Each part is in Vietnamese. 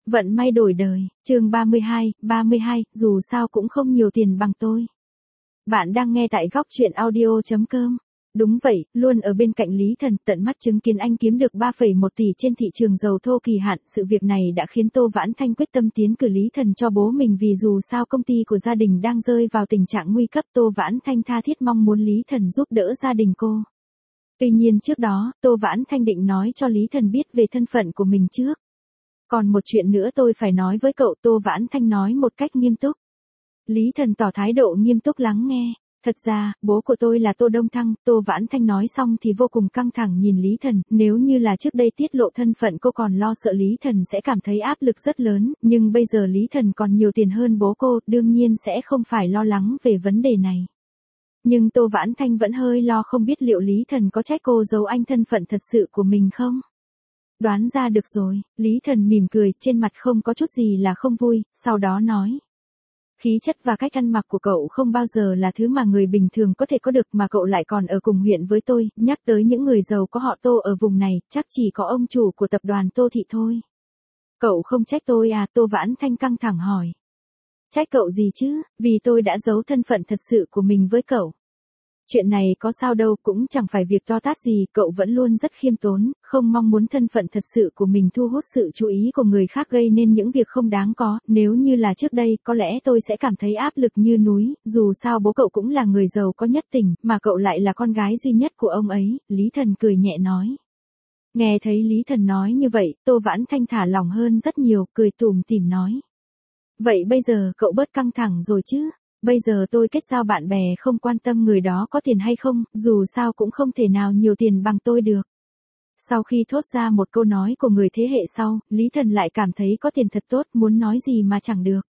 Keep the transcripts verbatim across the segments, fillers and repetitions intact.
Vận may đổi đời, chương ba mươi hai, ba mươi hai, dù sao cũng không nhiều tiền bằng tôi. Bạn đang nghe tại góc truyện audio chấm com. Đúng vậy, luôn ở bên cạnh Lý Thần, tận mắt chứng kiến anh kiếm được ba phẩy một tỷ trên thị trường dầu thô kỳ hạn. Sự việc này đã khiến Tô Vãn Thanh quyết tâm tiến cử Lý Thần cho bố mình, vì dù sao công ty của gia đình đang rơi vào tình trạng nguy cấp. Tô Vãn Thanh tha thiết mong muốn Lý Thần giúp đỡ gia đình cô. Tuy nhiên trước đó, Tô Vãn Thanh định nói cho Lý Thần biết về thân phận của mình trước. Còn một chuyện nữa tôi phải nói với cậu, Tô Vãn Thanh nói một cách nghiêm túc. Lý Thần tỏ thái độ nghiêm túc lắng nghe. Thật ra, bố của tôi là Tô Đông Thăng. Tô Vãn Thanh nói xong thì vô cùng căng thẳng nhìn Lý Thần. Nếu như là trước đây tiết lộ thân phận, cô còn lo sợ Lý Thần sẽ cảm thấy áp lực rất lớn. Nhưng bây giờ Lý Thần còn nhiều tiền hơn bố cô, đương nhiên sẽ không phải lo lắng về vấn đề này. Nhưng Tô Vãn Thanh vẫn hơi lo, không biết liệu Lý Thần có trách cô giấu anh thân phận thật sự của mình không? Đoán ra được rồi, Lý Thần mỉm cười, trên mặt không có chút gì là không vui, sau đó nói. Khí chất và cách ăn mặc của cậu không bao giờ là thứ mà người bình thường có thể có được, mà cậu lại còn ở cùng huyện với tôi. Nhắc tới những người giàu có họ Tô ở vùng này, chắc chỉ có ông chủ của tập đoàn Tô Thị thôi. Cậu không trách tôi à? Tô Vãn Thanh căng thẳng hỏi. Trách cậu gì chứ, vì tôi đã giấu thân phận thật sự của mình với cậu. Chuyện này có sao đâu, cũng chẳng phải việc to tát gì, cậu vẫn luôn rất khiêm tốn, không mong muốn thân phận thật sự của mình thu hút sự chú ý của người khác, gây nên những việc không đáng có. Nếu như là trước đây, có lẽ tôi sẽ cảm thấy áp lực như núi, dù sao bố cậu cũng là người giàu có nhất tỉnh, mà cậu lại là con gái duy nhất của ông ấy. Lý Thần cười nhẹ nói. Nghe thấy Lý Thần nói như vậy, Tô Vãn Thanh thả lòng hơn rất nhiều, cười tủm tỉm nói. Vậy bây giờ cậu bớt căng thẳng rồi chứ? Bây giờ tôi kết giao bạn bè không quan tâm người đó có tiền hay không, dù sao cũng không thể nào nhiều tiền bằng tôi được. Sau khi thốt ra một câu nói của người thế hệ sau, Lý Thần lại cảm thấy có tiền thật tốt, muốn nói gì mà chẳng được.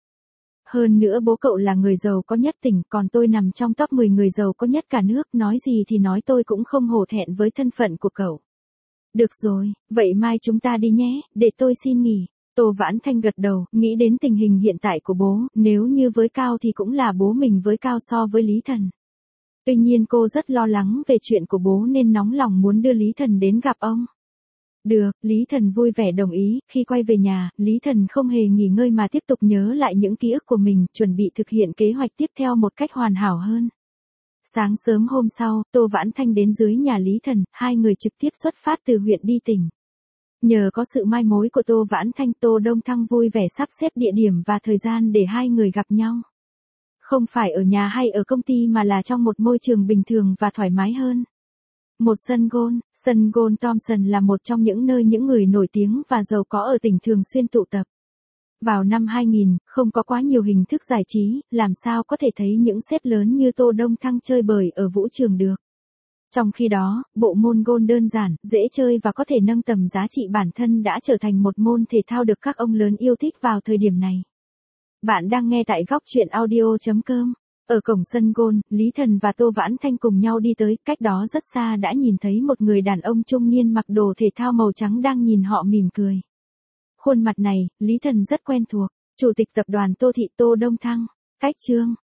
Hơn nữa bố cậu là người giàu có nhất tỉnh, còn tôi nằm trong top mười người giàu có nhất cả nước, nói gì thì nói tôi cũng không hổ thẹn với thân phận của cậu. Được rồi, vậy mai chúng ta đi nhé, để tôi xin nghỉ. Tô Vãn Thanh gật đầu, nghĩ đến tình hình hiện tại của bố, nếu như với Cao thì cũng là bố mình với Cao so với Lý Thần. Tuy nhiên cô rất lo lắng về chuyện của bố nên nóng lòng muốn đưa Lý Thần đến gặp ông. Được, Lý Thần vui vẻ đồng ý. Khi quay về nhà, Lý Thần không hề nghỉ ngơi mà tiếp tục nhớ lại những ký ức của mình, chuẩn bị thực hiện kế hoạch tiếp theo một cách hoàn hảo hơn. Sáng sớm hôm sau, Tô Vãn Thanh đến dưới nhà Lý Thần, hai người trực tiếp xuất phát từ huyện đi tỉnh. Nhờ có sự mai mối của Tô Vãn Thanh, Tô Đông Thăng vui vẻ sắp xếp địa điểm và thời gian để hai người gặp nhau. Không phải ở nhà hay ở công ty mà là trong một môi trường bình thường và thoải mái hơn. Một sân golf, sân golf Thompson là một trong những nơi những người nổi tiếng và giàu có ở tỉnh thường xuyên tụ tập. Vào năm hai nghìn, không có quá nhiều hình thức giải trí, làm sao có thể thấy những sếp lớn như Tô Đông Thăng chơi bời ở vũ trường được. Trong khi đó, bộ môn golf đơn giản, dễ chơi và có thể nâng tầm giá trị bản thân đã trở thành một môn thể thao được các ông lớn yêu thích vào thời điểm này. Bạn đang nghe tại góc truyện audio chấm com. Ở cổng sân golf, Lý Thần và Tô Vãn Thanh cùng nhau đi tới, cách đó rất xa đã nhìn thấy một người đàn ông trung niên mặc đồ thể thao màu trắng đang nhìn họ mỉm cười. Khuôn mặt này, Lý Thần rất quen thuộc, Chủ tịch tập đoàn Tô Thị Tô Đông Thăng. Cách chương